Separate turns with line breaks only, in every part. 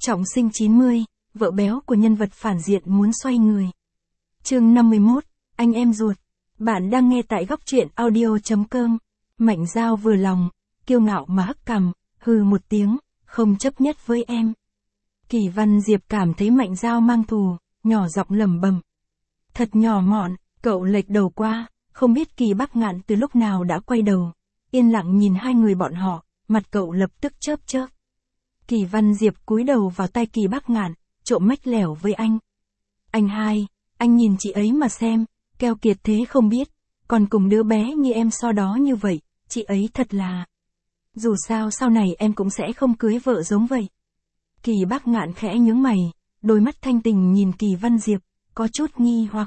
Trọng sinh 90, vợ béo của nhân vật phản diện muốn xoay người. Chương 51, anh em ruột. Bạn đang nghe tại góc truyện audio.com. Mạnh Dao vừa lòng, kiêu ngạo mà hất cằm, hừ một tiếng, không chấp nhất với em. Kỳ Văn Diệp cảm thấy Mạnh Dao mang thù, nhỏ giọng lẩm bẩm. Thật nhỏ mọn, cậu lệch đầu qua, không biết Kỳ Bắc Ngạn từ lúc nào đã quay đầu, yên lặng nhìn hai người bọn họ, mặt cậu lập tức chớp chớp. Kỳ Văn Diệp cúi đầu vào tay Kỳ Bắc Ngạn, trộm mách lẻo với anh. Anh hai, anh nhìn chị ấy mà xem, keo kiệt thế không biết, còn cùng đứa bé như em so đó như vậy, chị ấy thật là... Dù sao sau này em cũng sẽ không cưới vợ giống vậy. Kỳ Bắc Ngạn khẽ nhướng mày, đôi mắt thanh tình nhìn Kỳ Văn Diệp, có chút nghi hoặc.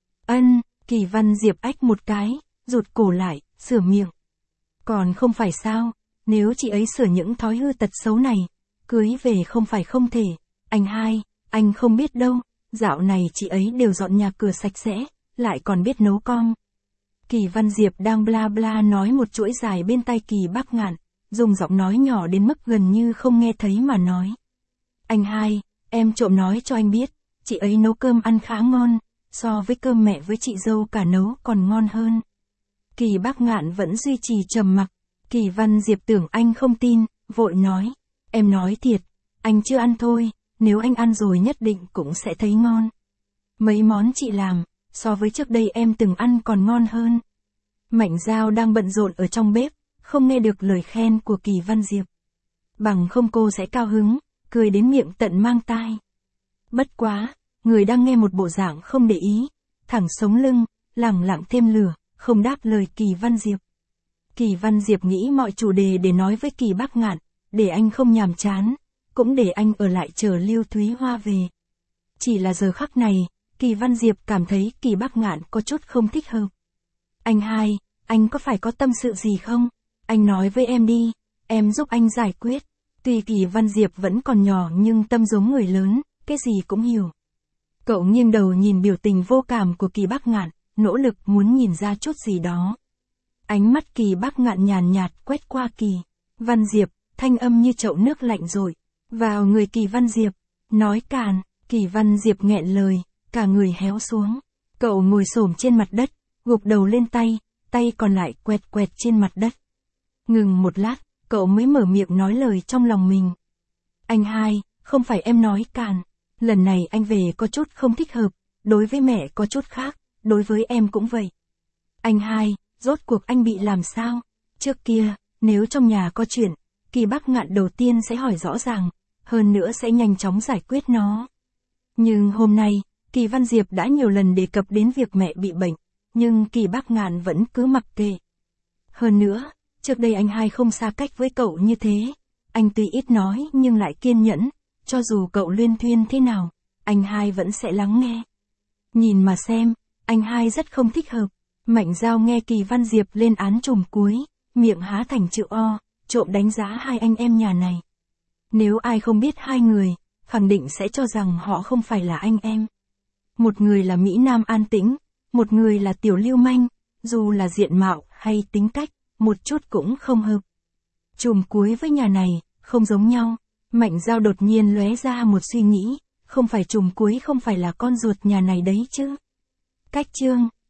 Kỳ Văn Diệp ách một cái, rụt cổ lại, sửa miệng. Còn không phải sao, nếu chị ấy sửa những thói hư tật xấu này, cưới về không phải không thể. Anh hai, anh không biết đâu, dạo này chị ấy đều dọn nhà cửa sạch sẽ, lại còn biết nấu con. Kỳ Văn Diệp đang bla bla nói một chuỗi dài bên tai Kỳ Bắc Ngạn, dùng giọng nói nhỏ đến mức gần như không nghe thấy mà nói. Anh hai, em trộm nói cho anh biết, chị ấy nấu cơm ăn khá ngon, so với cơm mẹ với chị dâu cả nấu còn ngon hơn. Kỳ Bắc Ngạn vẫn duy trì trầm mặc. Kỳ Văn Diệp tưởng anh không tin, vội nói. Em nói thiệt, anh chưa ăn thôi, nếu anh ăn rồi nhất định cũng sẽ thấy ngon. Mấy món chị làm, so với trước đây em từng ăn còn ngon hơn. Mạnh Dao đang bận rộn ở trong bếp, không nghe được lời khen của Kỳ Văn Diệp. Bằng không cô sẽ cao hứng, cười đến miệng tận mang tai. Bất quá, người đang nghe một bộ dạng không để ý, thẳng sống lưng, lẳng lặng thêm lửa, không đáp lời Kỳ Văn Diệp. Kỳ Văn Diệp nghĩ mọi chủ đề để nói với Kỳ Bắc Ngạn, để anh không nhàm chán, cũng để anh ở lại chờ Lưu Thúy Hoa về. Chỉ là giờ khắc này, Kỳ Văn Diệp cảm thấy Kỳ Bắc Ngạn có chút không thích hợp. Anh hai, anh có phải có tâm sự gì không? Anh nói với em đi, em giúp anh giải quyết. Tuy Kỳ Văn Diệp vẫn còn nhỏ nhưng tâm giống người lớn, cái gì cũng hiểu. Cậu nghiêng đầu nhìn biểu tình vô cảm của Kỳ Bắc Ngạn, nỗ lực muốn nhìn ra chút gì đó. Ánh mắt Kỳ Bắc Ngạn nhàn nhạt quét qua Kỳ Văn Diệp, thanh âm như chậu nước lạnh rội vào người Kỳ Văn Diệp, nói càn. Kỳ Văn Diệp nghẹn lời, cả người héo xuống. Cậu ngồi xổm trên mặt đất, gục đầu lên tay, tay còn lại quẹt quẹt trên mặt đất. Ngừng một lát, cậu mới mở miệng nói lời trong lòng mình. Anh hai, không phải em nói càn. Lần này anh về có chút không thích hợp, đối với mẹ có chút khác, đối với em cũng vậy. Anh hai, rốt cuộc anh bị làm sao? Trước kia, nếu trong nhà có chuyện, Kỳ Bắc Ngạn đầu tiên sẽ hỏi rõ ràng, hơn nữa sẽ nhanh chóng giải quyết nó. Nhưng hôm nay, Kỳ Văn Diệp đã nhiều lần đề cập đến việc mẹ bị bệnh, nhưng Kỳ Bắc Ngạn vẫn cứ mặc kệ. Hơn nữa, trước đây anh hai không xa cách với cậu như thế, anh tuy ít nói nhưng lại kiên nhẫn, cho dù cậu luyên thuyên thế nào, anh hai vẫn sẽ lắng nghe. Nhìn mà xem, anh hai rất không thích hợp. Mạnh Dao nghe Kỳ Văn Diệp lên án trùm cuối, miệng há thành chữ O, trộm đánh giá hai anh em nhà này. Nếu ai không biết hai người, khẳng định sẽ cho rằng họ không phải là anh em. Một người là Mỹ Nam an tĩnh, một người là tiểu lưu manh, dù là diện mạo hay tính cách, một chút cũng không hợp. Trùm cuối với nhà này, không giống nhau. Mạnh Dao đột nhiên lóe ra một suy nghĩ, không phải trùm cuối không phải là con ruột nhà này đấy chứ. Cách chương